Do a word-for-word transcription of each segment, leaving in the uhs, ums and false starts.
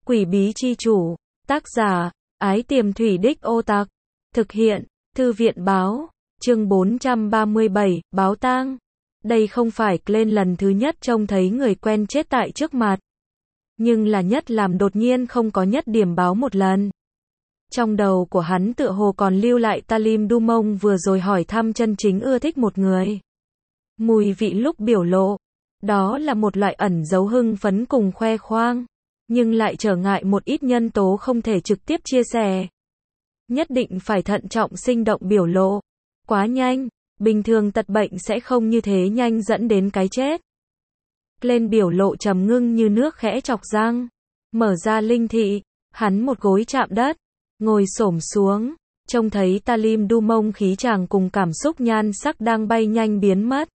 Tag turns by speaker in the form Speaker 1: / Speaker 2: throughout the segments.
Speaker 1: Quỷ bí chi chủ. Tác giả, Ái Tiềm Thủy Đích Ô Tạc. Thực hiện, Thư viện báo. Chương bốn trăm ba mươi bảy, báo tang. Đây không phải Glenn lần thứ nhất trông thấy người quen chết tại trước mặt. Nhưng là nhất làm đột nhiên không có nhất điểm báo một lần. Trong đầu của hắn tựa hồ còn lưu lại Talim Dumont vừa rồi hỏi thăm chân chính ưa thích một người. Mùi vị lúc biểu lộ. Đó là một loại ẩn giấu hưng phấn cùng khoe khoang. Nhưng lại trở ngại một ít nhân tố không thể trực tiếp chia sẻ. Nhất định phải thận trọng sinh động biểu lộ. Quá nhanh, bình thường tật bệnh sẽ không như thế nhanh dẫn đến cái chết. Lên biểu lộ trầm ngưng như nước khẽ chọc răng. Mở ra linh thị, hắn một gối chạm đất, ngồi xổm xuống, trông thấy Talim Dumont khí chàng cùng cảm xúc nhan sắc đang bay nhanh biến mất.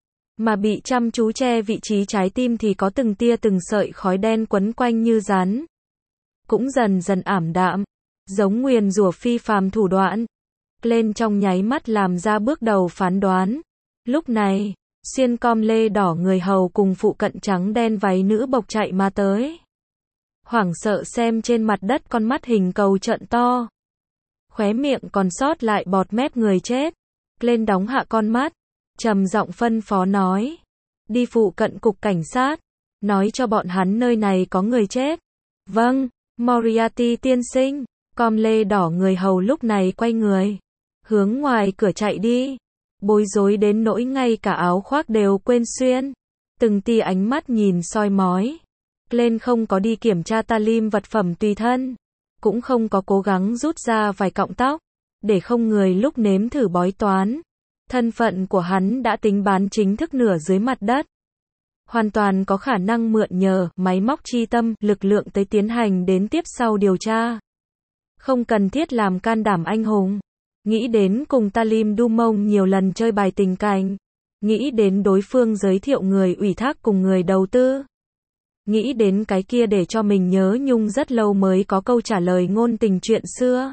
Speaker 1: Mà bị chăm chú che vị trí trái tim thì có từng tia từng sợi khói đen quấn quanh như rắn. Cũng dần dần ảm đạm, giống nguyền rủa phi phàm thủ đoạn. Lên trong nháy mắt làm ra bước đầu phán đoán. Lúc này, xuyên com lê đỏ người hầu cùng phụ cận trắng đen váy nữ bộc chạy mà tới. Hoảng sợ xem trên mặt đất con mắt hình cầu trợn to. Khóe miệng còn sót lại bọt mép người chết. Lên đóng hạ con mắt, trầm giọng phân phó nói. Đi phụ cận cục cảnh sát, nói cho bọn hắn nơi này có người chết. Vâng, Moriarty tiên sinh. Com lê đỏ người hầu lúc này quay người, hướng ngoài cửa chạy đi. Bối rối đến nỗi ngay cả áo khoác đều quên xuyên. Từng tia ánh mắt nhìn soi mói. Lên không có đi kiểm tra Talim vật phẩm tùy thân. Cũng không có cố gắng rút ra vài cọng tóc. Để không người lúc nếm thử bói toán. Thân phận của hắn đã tính bán chính thức nửa dưới mặt đất. Hoàn toàn có khả năng mượn nhờ máy móc chi tâm lực lượng tới tiến hành đến tiếp sau điều tra. Không cần thiết làm can đảm anh hùng. Nghĩ đến cùng Talim Dumont nhiều lần chơi bài tình cảnh. Nghĩ đến đối phương giới thiệu người ủy thác cùng người đầu tư. Nghĩ đến cái kia để cho mình nhớ nhung rất lâu mới có câu trả lời ngôn tình chuyện xưa.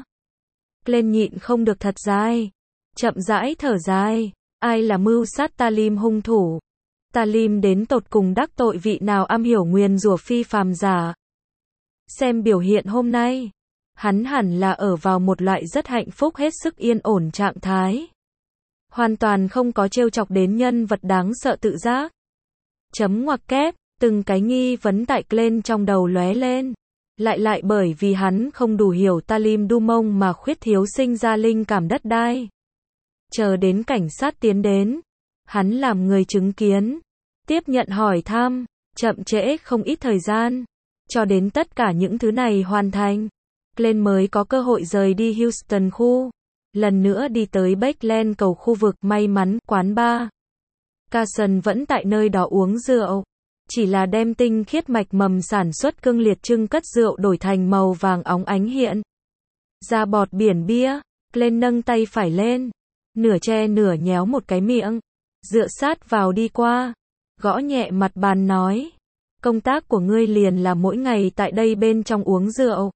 Speaker 1: Lên nhịn không được thật dài. Chậm rãi thở dài. Ai là mưu sát Talim hung thủ? Talim đến tột cùng đắc tội vị nào am hiểu nguyền rủa phi phàm giả? Xem biểu hiện hôm nay. Hắn hẳn là ở vào một loại rất hạnh phúc hết sức yên ổn trạng thái. Hoàn toàn không có trêu chọc đến nhân vật đáng sợ tự giác. Chấm ngoặc kép, từng cái nghi vấn tại Glenn trong đầu lóe lên. Lại lại bởi vì hắn không đủ hiểu Talim Dumont mà khuyết thiếu sinh ra linh cảm đất đai. Chờ đến cảnh sát tiến đến. Hắn làm người chứng kiến. Tiếp nhận hỏi thăm. Chậm trễ không ít thời gian. Cho đến tất cả những thứ này hoàn thành. Glenn mới có cơ hội rời đi Houston khu. Lần nữa đi tới Bakeland cầu khu vực may mắn, quán bar. Carson vẫn tại nơi đó uống rượu. Chỉ là đem tinh khiết mạch mầm sản xuất cương liệt trưng cất rượu đổi thành màu vàng óng ánh hiện. Ra bọt biển bia, Glenn nâng tay phải lên. Nửa che nửa nhéo một cái miệng. Dựa sát vào đi qua. Gõ nhẹ mặt bàn nói. Công tác của ngươi liền là mỗi ngày tại đây bên trong uống rượu.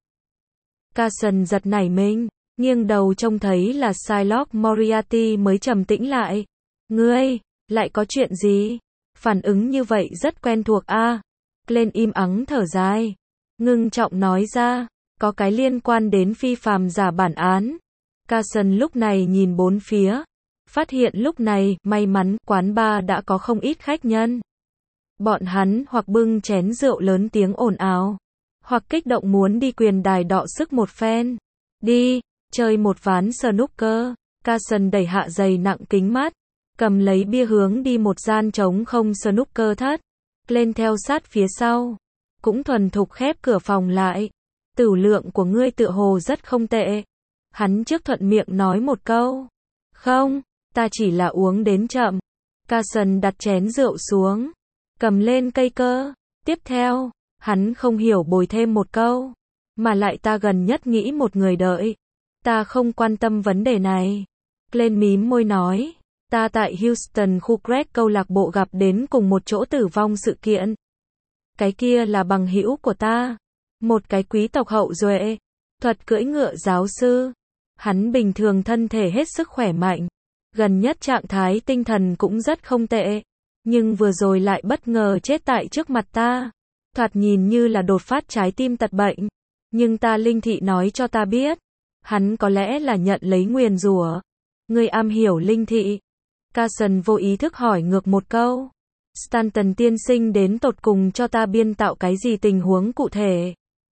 Speaker 1: Carson giật nảy mình, nghiêng đầu trông thấy là Shylock Moriarty mới trầm tĩnh lại. Ngươi, lại có chuyện gì? Phản ứng như vậy rất quen thuộc a. À? Glenn im ắng thở dài, ngưng trọng nói ra, có cái liên quan đến phi phàm giả bản án. Carson lúc này nhìn bốn phía, phát hiện lúc này, may mắn, quán bar đã có không ít khách nhân. Bọn hắn hoặc bưng chén rượu lớn tiếng ồn ào, hoặc kích động muốn đi quyền đài đọ sức một phen. Đi, chơi một ván snooker. Carson đẩy hạ giày nặng kính mắt, cầm lấy bia hướng đi một gian trống không snooker thất. Lên theo sát phía sau, cũng thuần thục khép cửa phòng lại. Tửu lượng của ngươi tựa hồ rất không tệ. Hắn trước thuận miệng nói một câu. Không, ta chỉ là uống đến chậm. Carson đặt chén rượu xuống, cầm lên cây cơ. Tiếp theo, hắn không hiểu bồi thêm một câu. Mà lại ta gần nhất nghĩ một người đợi. Ta không quan tâm vấn đề này. Glenn mím môi nói. Ta tại Houston khu Greg câu lạc bộ gặp đến cùng một chỗ tử vong sự kiện. Cái kia là bằng hữu của ta. Một cái quý tộc hậu duệ. Thuật cưỡi ngựa giáo sư. Hắn bình thường thân thể hết sức khỏe mạnh. Gần nhất trạng thái tinh thần cũng rất không tệ. Nhưng vừa rồi lại bất ngờ chết tại trước mặt ta. thoạt nhìn như là đột phát trái tim tật bệnh. Nhưng ta linh thị nói cho ta biết, hắn có lẽ là nhận lấy nguyền rủa. Ngươi am hiểu linh thị. Carson vô ý thức hỏi ngược một câu. Stanton tiên sinh đến tột cùng cho ta biên tạo cái gì tình huống cụ thể?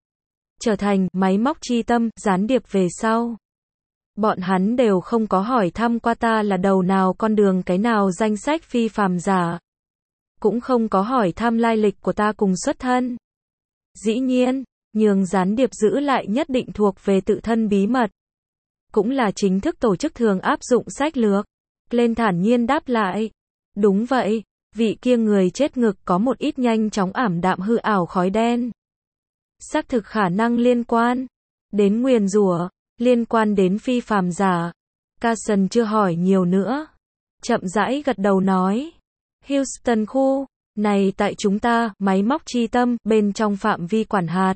Speaker 1: Trở thành máy móc chi tâm, gián điệp về sau. Bọn hắn đều không có hỏi thăm qua ta là đầu nào con đường cái nào danh sách phi phàm giả. Cũng không có hỏi thăm lai lịch của ta cùng xuất thân. Dĩ nhiên, nhường gián điệp giữ lại nhất định thuộc về tự thân bí mật. Cũng là chính thức tổ chức thường áp dụng sách lược. Glenn thản nhiên đáp lại. Đúng vậy, vị kia người chết ngực có một ít nhanh chóng ảm đạm hư ảo khói đen. Xác thực khả năng liên quan đến nguyền rủa, liên quan đến phi phàm giả. Carson chưa hỏi nhiều nữa. Chậm rãi gật đầu nói. Houston khu, này tại chúng ta, máy móc chi tâm, bên trong phạm vi quản hạt.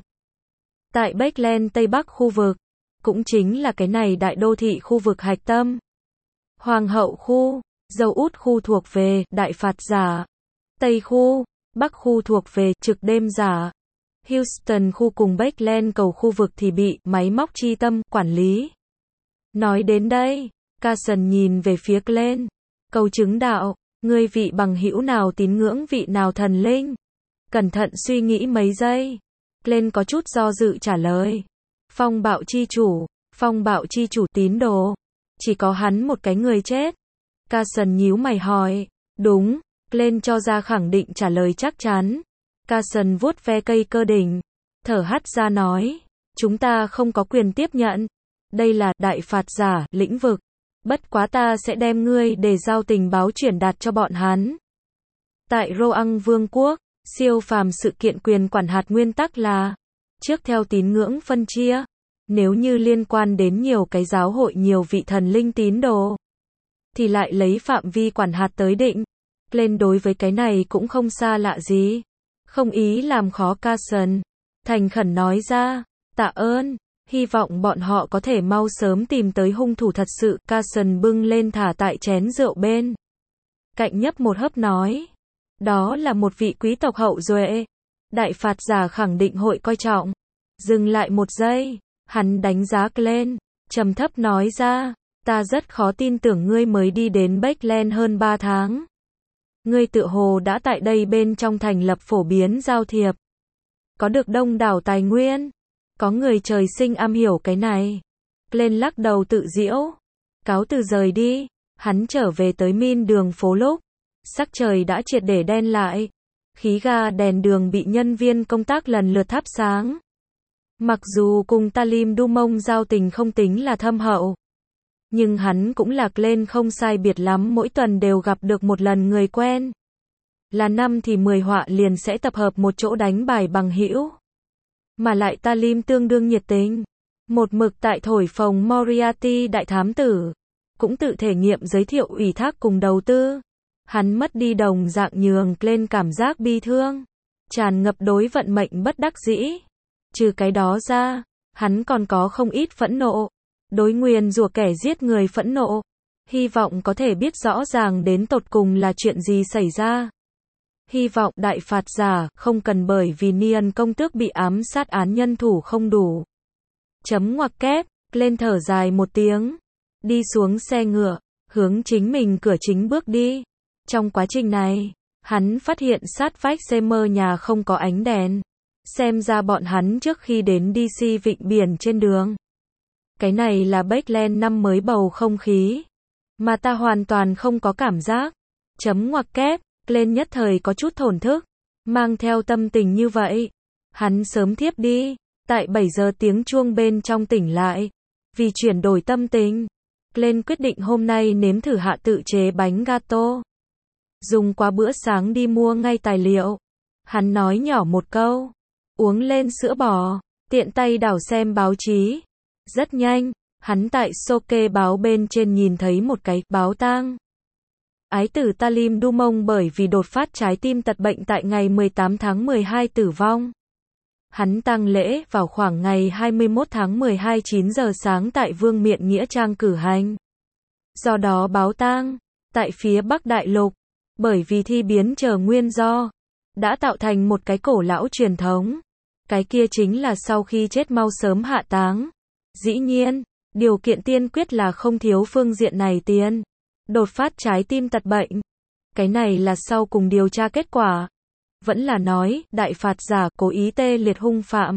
Speaker 1: Tại Bakeland Tây Bắc khu vực, cũng chính là cái này đại đô thị khu vực hạch tâm. Hoàng hậu khu, dầu út khu thuộc về đại phạt giả. Tây khu, Bắc khu thuộc về trực đêm giả. Houston khu cùng Bakeland cầu khu vực thì bị máy móc chi tâm quản lý. Nói đến đây, Carson nhìn về phía Glenn. Cầu chứng đạo, ngươi vị bằng hữu nào tín ngưỡng vị nào thần linh? Cẩn thận suy nghĩ mấy giây. Glenn có chút do dự trả lời. Phong bạo chi chủ, phong bạo chi chủ tín đồ. Chỉ có hắn một cái người chết. Carson nhíu mày hỏi. Đúng, Glenn cho ra khẳng định trả lời chắc chắn. Carson vuốt ve cây cơ đỉnh, thở hắt ra nói, chúng ta không có quyền tiếp nhận. Đây là đại phạt giả lĩnh vực. Bất quá ta sẽ đem ngươi để giao tình báo chuyển đạt cho bọn hắn. Tại Roang Vương quốc, siêu phàm sự kiện quyền quản hạt nguyên tắc là trước theo tín ngưỡng phân chia. Nếu như liên quan đến nhiều cái giáo hội nhiều vị thần linh tín đồ, thì lại lấy phạm vi quản hạt tới định. Lên đối với cái này cũng không xa lạ gì. Không ý làm khó Carson. Thành khẩn nói ra, tạ ơn, hy vọng bọn họ có thể mau sớm tìm tới hung thủ thật sự. Carson bưng lên thả tại chén rượu bên cạnh nhấp một hớp nói. Đó là một vị quý tộc hậu duệ. Đại phạt giả khẳng định hội coi trọng. Dừng lại một giây, hắn đánh giá Glenn, trầm thấp nói ra, ta rất khó tin tưởng ngươi mới đi đến Bakeland hơn ba tháng. Ngươi tựa hồ đã tại đây bên trong thành lập phổ biến giao thiệp. Có được đông đảo tài nguyên. Có người trời sinh am hiểu cái này. Glenn lắc đầu tự giễu. Cáo từ rời đi. Hắn trở về tới Min đường phố lúc sắc trời đã triệt để đen lại. Khí ga đèn đường bị nhân viên công tác lần lượt thắp sáng. Mặc dù cùng Talim Dumont giao tình không tính là thâm hậu, nhưng hắn cũng là Glenn không sai biệt lắm, mỗi tuần đều gặp được một lần người quen. Là năm thì mười họa liền sẽ tập hợp một chỗ đánh bài bằng hữu. Mà lại Talim tương đương nhiệt tình. Một mực tại thổi phồng Moriarty đại thám tử. Cũng tự thể nghiệm giới thiệu ủy thác cùng đầu tư. Hắn mất đi đồng dạng nhường Glenn cảm giác bi thương. Tràn ngập đối vận mệnh bất đắc dĩ. Trừ cái đó ra, hắn còn có không ít phẫn nộ. Đối nguyền rủa kẻ giết người phẫn nộ. Hy vọng có thể biết rõ ràng đến tột cùng là chuyện gì xảy ra. Hy vọng đại phạt giả không cần bởi vì Niên công tước bị ám sát án nhân thủ không đủ. Chấm ngoặc kép, lên thở dài một tiếng. Đi xuống xe ngựa, hướng chính mình cửa chính bước đi. Trong quá trình này, hắn phát hiện sát vách Seymour nhà không có ánh đèn. Xem ra bọn hắn trước khi đến đê xê vịnh biển trên đường. Cái này là Bakeland năm mới bầu không khí. Mà ta hoàn toàn không có cảm giác. Chấm ngoặc kép, lên nhất thời có chút thổn thức. Mang theo tâm tình như vậy. Hắn sớm thiếp đi. Tại bảy giờ tiếng chuông bên trong tỉnh lại. Vì chuyển đổi tâm tình. Glenn quyết định hôm nay nếm thử hạ tự chế bánh gato. Dùng qua bữa sáng đi mua ngay tài liệu. Hắn nói nhỏ một câu. Uống lên sữa bò. Tiện tay đảo xem báo chí. Rất nhanh, hắn tại Soke báo bên trên nhìn thấy một cái báo tang. Ái tử Talim Dumont bởi vì đột phát trái tim tật bệnh tại ngày mười tám tháng mười hai tử vong. Hắn tang lễ vào khoảng ngày hai mươi mốt tháng mười hai chín giờ sáng tại Vương miện Nghĩa Trang cử hành. Do đó báo tang, tại phía Bắc Đại Lục, bởi vì thi biến chờ nguyên do, đã tạo thành một cái cổ lão truyền thống. Cái kia chính là sau khi chết mau sớm hạ táng. Dĩ nhiên, điều kiện tiên quyết là không thiếu phương diện này tiền. Đột phát trái tim tật bệnh. Cái này là sau cùng điều tra kết quả. Vẫn là nói, đại phạt giả cố ý tê liệt hung phạm.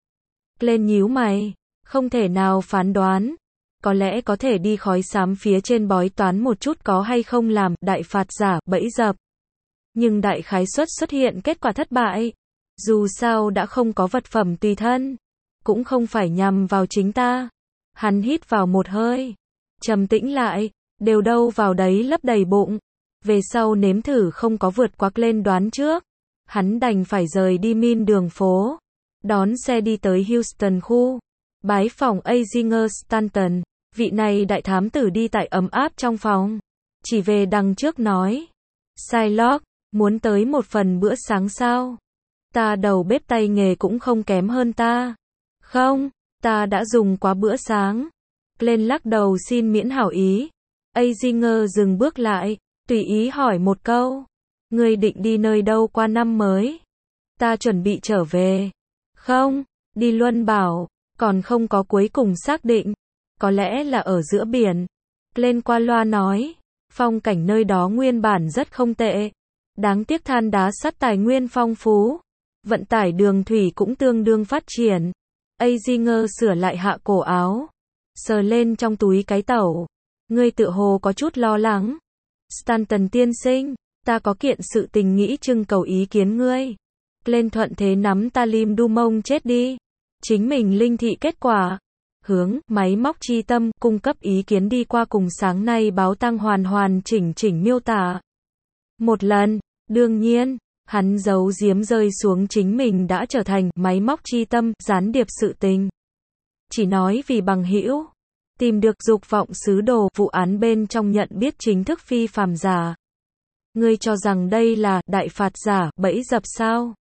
Speaker 1: Lên nhíu mày, không thể nào phán đoán. Có lẽ có thể đi khói xám phía trên bói toán một chút có hay không làm đại phạt giả bẫy dập. Nhưng đại khái suất xuất hiện kết quả thất bại. Dù sao đã không có vật phẩm tùy thân. Cũng không phải nhằm vào chính ta. Hắn hít vào một hơi. Trầm tĩnh lại. Đều đâu vào đấy lấp đầy bụng. Về sau nếm thử không có vượt qua lên đoán trước. Hắn đành phải rời đi min đường phố. Đón xe đi tới Houston khu. Bái phòng Azinger Stanton. Vị này đại thám tử đi tại ấm áp trong phòng. Chỉ về đằng trước nói. Shylock, muốn tới một phần bữa sáng sao? Ta đầu bếp tay nghề cũng không kém hơn ta. Không, ta đã dùng quá bữa sáng. Lên lắc đầu xin miễn hảo ý. Azinger dừng bước lại, tùy ý hỏi một câu. Ngươi định đi nơi đâu qua năm mới? Ta chuẩn bị trở về. Không, đi Luân Bảo, còn không có cuối cùng xác định. Có lẽ là ở giữa biển. Lên qua loa nói, phong cảnh nơi đó nguyên bản rất không tệ. Đáng tiếc than đá sắt tài nguyên phong phú. Vận tải đường thủy cũng tương đương phát triển. Azinger sửa lại hạ cổ áo. Sờ lên trong túi cái tẩu. Ngươi tự hồ có chút lo lắng. Stanton tiên sinh, ta có kiện sự tình nghĩ trưng cầu ý kiến ngươi. Lên thuận thế nắm Talim Dumont chết đi. Chính mình linh thị kết quả. Hướng, máy móc chi tâm, cung cấp ý kiến đi qua cùng sáng nay báo tang hoàn hoàn chỉnh chỉnh miêu tả. Một lần, đương nhiên, hắn giấu giếm rơi xuống chính mình đã trở thành máy móc chi tâm, gián điệp sự tình. Chỉ nói vì bằng hữu tìm được dục vọng sứ đồ, vụ án bên trong nhận biết chính thức phi phàm giả. Ngươi cho rằng đây là đại phạt giả, bẫy dập sao?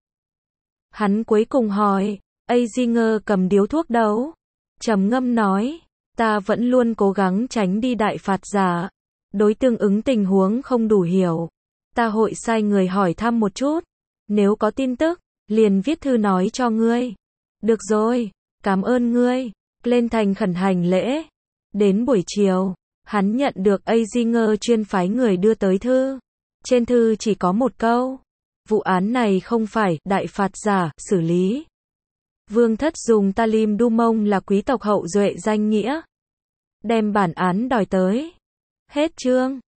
Speaker 1: Hắn cuối cùng hỏi. Azinger cầm điếu thuốc đấu. Trầm ngâm nói. Ta vẫn luôn cố gắng tránh đi đại phạt giả. Đối tương ứng tình huống không đủ hiểu. Ta hội sai người hỏi thăm một chút. Nếu có tin tức, liền viết thư nói cho ngươi. Được rồi, cảm ơn ngươi. Lên thành khẩn hành lễ. Đến buổi chiều, hắn nhận được Azinger chuyên phái người đưa tới thư. Trên thư chỉ có một câu. Vụ án này không phải đại phạt giả xử lý. Vương thất dùng Talim Dumont là quý tộc hậu duệ danh nghĩa. Đem bản án đòi tới. Hết chương.